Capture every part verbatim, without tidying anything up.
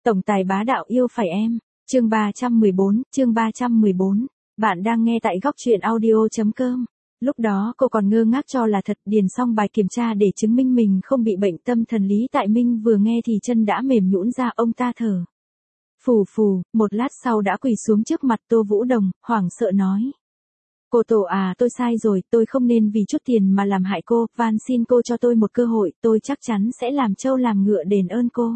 Tổng tài bá đạo yêu phải em. Chương ba trăm mười bốn, chương ba trăm mười bốn. Bạn đang nghe tại góc truyện audio.com. Lúc đó cô còn ngơ ngác cho là thật, điền xong bài kiểm tra để chứng minh mình không bị bệnh tâm thần. Lý Tại Minh vừa nghe thì chân đã mềm nhũn ra, ông ta thở phù phù, một lát sau đã quỳ xuống trước mặt Tô Vũ Đồng, hoảng sợ nói. Cô Tổ à, tôi sai rồi, tôi không nên vì chút tiền mà làm hại cô, van xin cô cho tôi một cơ hội, tôi chắc chắn sẽ làm trâu làm ngựa đền ơn cô.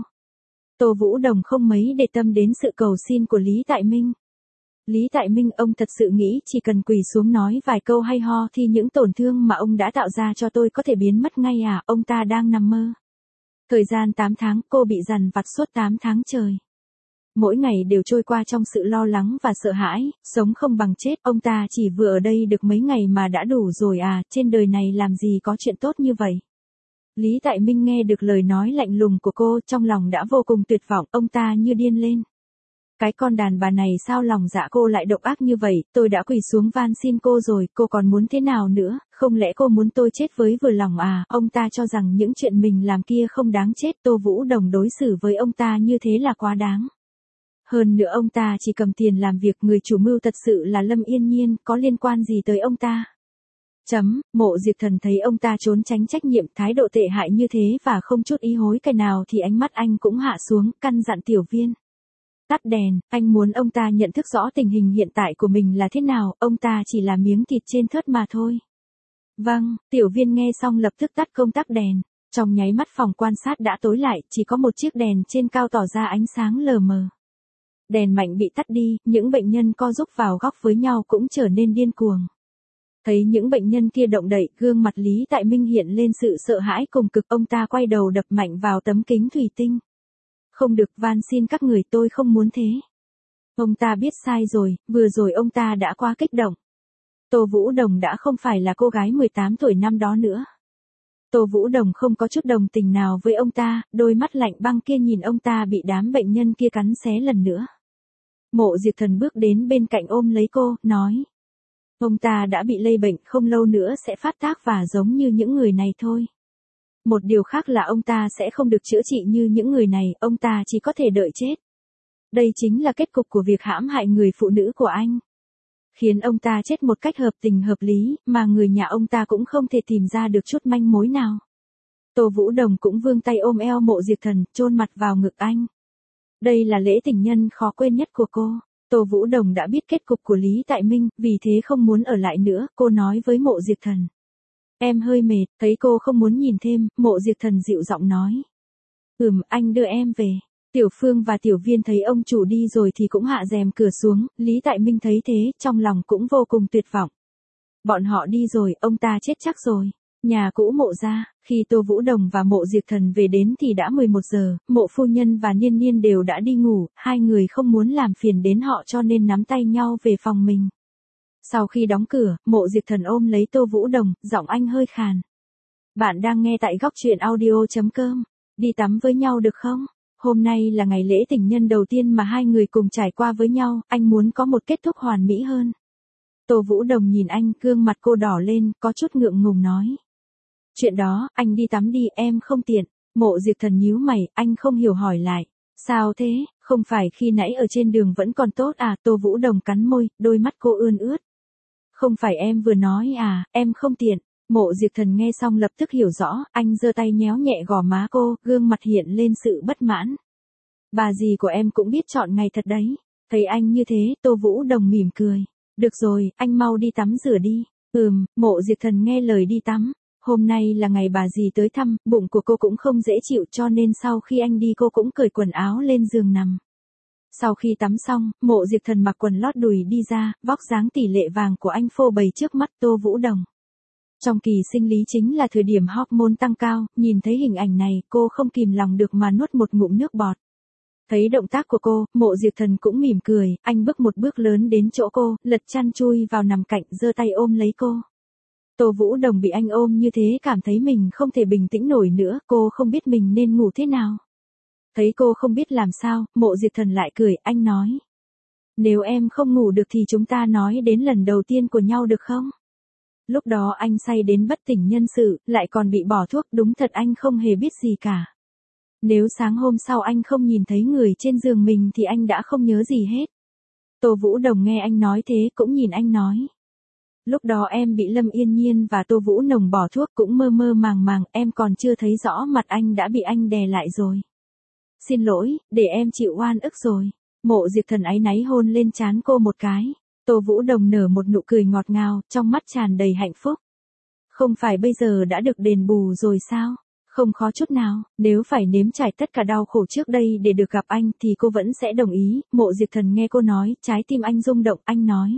Tô Vũ Đồng không mấy để tâm đến sự cầu xin của Lý Tại Minh. Lý Tại Minh, ông thật sự nghĩ chỉ cần quỳ xuống nói vài câu hay ho thì những tổn thương mà ông đã tạo ra cho tôi có thể biến mất ngay à, ông ta đang nằm mơ. Thời gian tám tháng, cô bị dằn vặt suốt tám tháng trời. Mỗi ngày đều trôi qua trong sự lo lắng và sợ hãi, sống không bằng chết, ông ta chỉ vừa ở đây được mấy ngày mà đã đủ rồi à, trên đời này làm gì có chuyện tốt như vậy. Lý Tại Minh nghe được lời nói lạnh lùng của cô, trong lòng đã vô cùng tuyệt vọng, ông ta như điên lên. Cái con đàn bà này sao lòng dạ cô lại độc ác như vậy, tôi đã quỳ xuống van xin cô rồi, cô còn muốn thế nào nữa, không lẽ cô muốn tôi chết với vừa lòng à, ông ta cho rằng những chuyện mình làm kia không đáng chết, Tô Vũ Đồng đối xử với ông ta như thế là quá đáng. Hơn nữa ông ta chỉ cầm tiền làm việc, người chủ mưu thật sự là Lâm Yên Nhiên, có liên quan gì tới ông ta. Chấm, Mộ Diệp Thần thấy ông ta trốn tránh trách nhiệm, thái độ tệ hại như thế và không chút ý hối cải nào thì ánh mắt anh cũng hạ xuống, căn dặn Tiểu Viên. Tắt đèn, anh muốn ông ta nhận thức rõ tình hình hiện tại của mình là thế nào, ông ta chỉ là miếng thịt trên thớt mà thôi. Vâng, Tiểu Viên nghe xong lập tức tắt công tắc đèn. Trong nháy mắt phòng quan sát đã tối lại, chỉ có một chiếc đèn trên cao tỏ ra ánh sáng lờ mờ. Đèn mạnh bị tắt đi, những bệnh nhân co rúm vào góc với nhau cũng trở nên điên cuồng. Thấy những bệnh nhân kia động đậy, gương mặt Lý Tại Minh hiện lên sự sợ hãi cùng cực, ông ta quay đầu đập mạnh vào tấm kính thủy tinh. Không được, van xin các người, tôi không muốn thế. Ông ta biết sai rồi, vừa rồi ông ta đã quá kích động. Tô Vũ Đồng đã không phải là cô gái mười tám tuổi năm đó nữa. Tô Vũ Đồng không có chút đồng tình nào với ông ta, đôi mắt lạnh băng kia nhìn ông ta bị đám bệnh nhân kia cắn xé lần nữa. Mộ Diệp Thần bước đến bên cạnh ôm lấy cô, nói. Ông ta đã bị lây bệnh, không lâu nữa sẽ phát tác và giống như những người này thôi. Một điều khác là ông ta sẽ không được chữa trị như những người này, ông ta chỉ có thể đợi chết. Đây chính là kết cục của việc hãm hại người phụ nữ của anh. Khiến ông ta chết một cách hợp tình hợp lý, mà người nhà ông ta cũng không thể tìm ra được chút manh mối nào. Tô Vũ Đồng cũng vươn tay ôm eo Mộ Diệp Thần, chôn mặt vào ngực anh. Đây là lễ tình nhân khó quên nhất của cô. Tô Vũ Đồng đã biết kết cục của Lý Tại Minh, vì thế không muốn ở lại nữa, cô nói với Mộ Diệp Thần. Em hơi mệt, thấy cô không muốn nhìn thêm, Mộ Diệp Thần dịu giọng nói. Ừm, anh đưa em về. Tiểu Phương và Tiểu Viên thấy ông chủ đi rồi thì cũng hạ rèm cửa xuống, Lý Tại Minh thấy thế, trong lòng cũng vô cùng tuyệt vọng. Bọn họ đi rồi, ông ta chết chắc rồi. Nhà cũ Mộ ra, khi Tô Vũ Đồng và Mộ Diệp Thần về đến thì đã mười một giờ, Mộ phu nhân và Niên Niên đều đã đi ngủ, hai người không muốn làm phiền đến họ cho nên nắm tay nhau về phòng mình. Sau khi đóng cửa, Mộ Diệp Thần ôm lấy Tô Vũ Đồng, giọng anh hơi khàn. Bạn đang nghe tại góc truyện audio.com. Đi tắm với nhau được không? Hôm nay là ngày lễ tình nhân đầu tiên mà hai người cùng trải qua với nhau, anh muốn có một kết thúc hoàn mỹ hơn. Tô Vũ Đồng nhìn anh, gương mặt cô đỏ lên, có chút ngượng ngùng nói. Chuyện đó, anh đi tắm đi, em không tiện. Mộ Diệp Thần nhíu mày, anh không hiểu hỏi lại. Sao thế, không phải khi nãy ở trên đường vẫn còn tốt à? Tô Vũ Đồng cắn môi, đôi mắt cô ươn ướt. Không phải em vừa nói à, em không tiện. Mộ Diệp Thần nghe xong lập tức hiểu rõ, anh giơ tay nhéo nhẹ gò má cô, gương mặt hiện lên sự bất mãn. Bà dì của em cũng biết chọn ngày thật đấy. Thấy anh như thế, Tô Vũ Đồng mỉm cười. Được rồi, anh mau đi tắm rửa đi. Ừm, Mộ Diệp Thần nghe lời đi tắm. Hôm nay là ngày bà dì tới thăm, bụng của cô cũng không dễ chịu cho nên sau khi anh đi cô cũng cởi quần áo lên giường nằm. Sau khi tắm xong, Mộ Diệp Thần mặc quần lót đùi đi ra, vóc dáng tỷ lệ vàng của anh phô bày trước mắt Tô Vũ Đồng. Trong kỳ sinh lý chính là thời điểm hormone tăng cao, nhìn thấy hình ảnh này, cô không kìm lòng được mà nuốt một ngụm nước bọt. Thấy động tác của cô, Mộ Diệp Thần cũng mỉm cười, anh bước một bước lớn đến chỗ cô, lật chăn chui vào nằm cạnh, giơ tay ôm lấy cô. Tô Vũ Đồng bị anh ôm như thế cảm thấy mình không thể bình tĩnh nổi nữa, cô không biết mình nên ngủ thế nào. Thấy cô không biết làm sao, Mộ Diệp Thần lại cười, anh nói. Nếu em không ngủ được thì chúng ta nói đến lần đầu tiên của nhau được không? Lúc đó anh say đến bất tỉnh nhân sự, lại còn bị bỏ thuốc, đúng thật anh không hề biết gì cả. Nếu sáng hôm sau anh không nhìn thấy người trên giường mình thì anh đã không nhớ gì hết. Tô Vũ Đồng nghe anh nói thế cũng nhìn anh nói. Lúc đó em bị Lâm Yên Nhiên và Tô Vũ Nồng bỏ thuốc cũng mơ mơ màng màng, em còn chưa thấy rõ mặt anh đã bị anh đè lại rồi. Xin lỗi, để em chịu oan ức rồi. Mộ Diệp Thần áy náy hôn lên trán cô một cái. Tô Vũ Đồng nở một nụ cười ngọt ngào, trong mắt tràn đầy hạnh phúc. Không phải bây giờ đã được đền bù rồi sao? Không khó chút nào, nếu phải nếm trải tất cả đau khổ trước đây để được gặp anh thì cô vẫn sẽ đồng ý. Mộ Diệp Thần nghe cô nói, trái tim anh rung động, anh nói.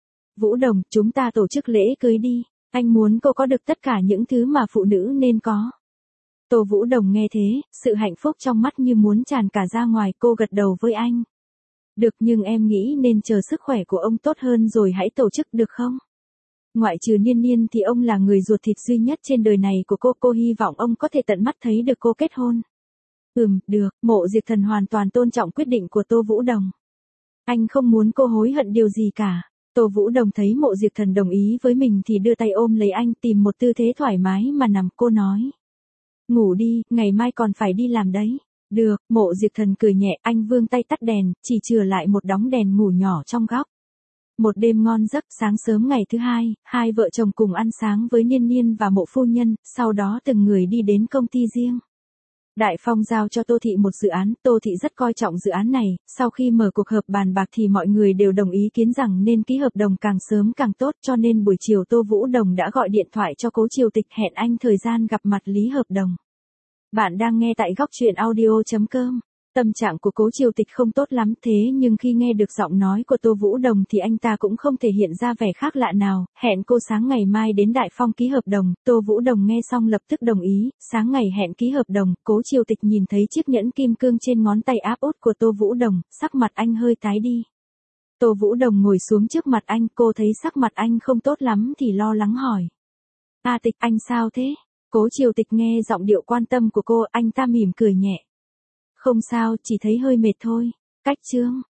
Vũ Đồng, chúng ta tổ chức lễ cưới đi, anh muốn cô có được tất cả những thứ mà phụ nữ nên có. Tô Vũ Đồng nghe thế, sự hạnh phúc trong mắt như muốn tràn cả ra ngoài, cô gật đầu với anh. Được, nhưng em nghĩ nên chờ sức khỏe của ông tốt hơn rồi hãy tổ chức được không? Ngoại trừ Niên Niên thì ông là người ruột thịt duy nhất trên đời này của cô, cô hy vọng ông có thể tận mắt thấy được cô kết hôn. Ừm, được, Mộ Diệp Thần hoàn toàn tôn trọng quyết định của Tô Vũ Đồng. Anh không muốn cô hối hận điều gì cả. Tô Vũ Đồng thấy Mộ Diệp Thần đồng ý với mình thì đưa tay ôm lấy anh, tìm một tư thế thoải mái mà nằm, cô nói. Ngủ đi, ngày mai còn phải đi làm đấy. Được, Mộ Diệp Thần cười nhẹ, anh vươn tay tắt đèn, chỉ chừa lại một đống đèn ngủ nhỏ trong góc. Một đêm ngon giấc, sáng sớm ngày thứ hai, hai vợ chồng cùng ăn sáng với Niên Niên và Mộ phu nhân, sau đó từng người đi đến công ty riêng. Đại Phong giao cho Tô Thị một dự án, Tô Thị rất coi trọng dự án này, sau khi mở cuộc họp bàn bạc thì mọi người đều đồng ý kiến rằng nên ký hợp đồng càng sớm càng tốt, cho nên buổi chiều Tô Vũ Đồng đã gọi điện thoại cho Cố Triều Tịch hẹn anh thời gian gặp mặt lý hợp đồng. Bạn đang nghe tại góc truyện audio chấm com. Tâm trạng của Cố Triều Tịch không tốt lắm, thế nhưng khi nghe được giọng nói của Tô Vũ Đồng thì anh ta cũng không thể hiện ra vẻ khác lạ nào, hẹn cô sáng ngày mai đến Đại Phong ký hợp đồng. Tô Vũ Đồng nghe xong lập tức đồng ý, sáng ngày hẹn ký hợp đồng, Cố Triều Tịch nhìn thấy chiếc nhẫn kim cương trên ngón tay áp út của Tô Vũ Đồng, sắc mặt anh hơi tái đi. Tô Vũ Đồng ngồi xuống trước mặt anh, cô thấy sắc mặt anh không tốt lắm thì lo lắng hỏi. A Tịch, anh sao thế? Cố Triều Tịch nghe giọng điệu quan tâm của cô, anh ta mỉm cười nhẹ. Không sao, chỉ thấy hơi mệt thôi. Cách chương.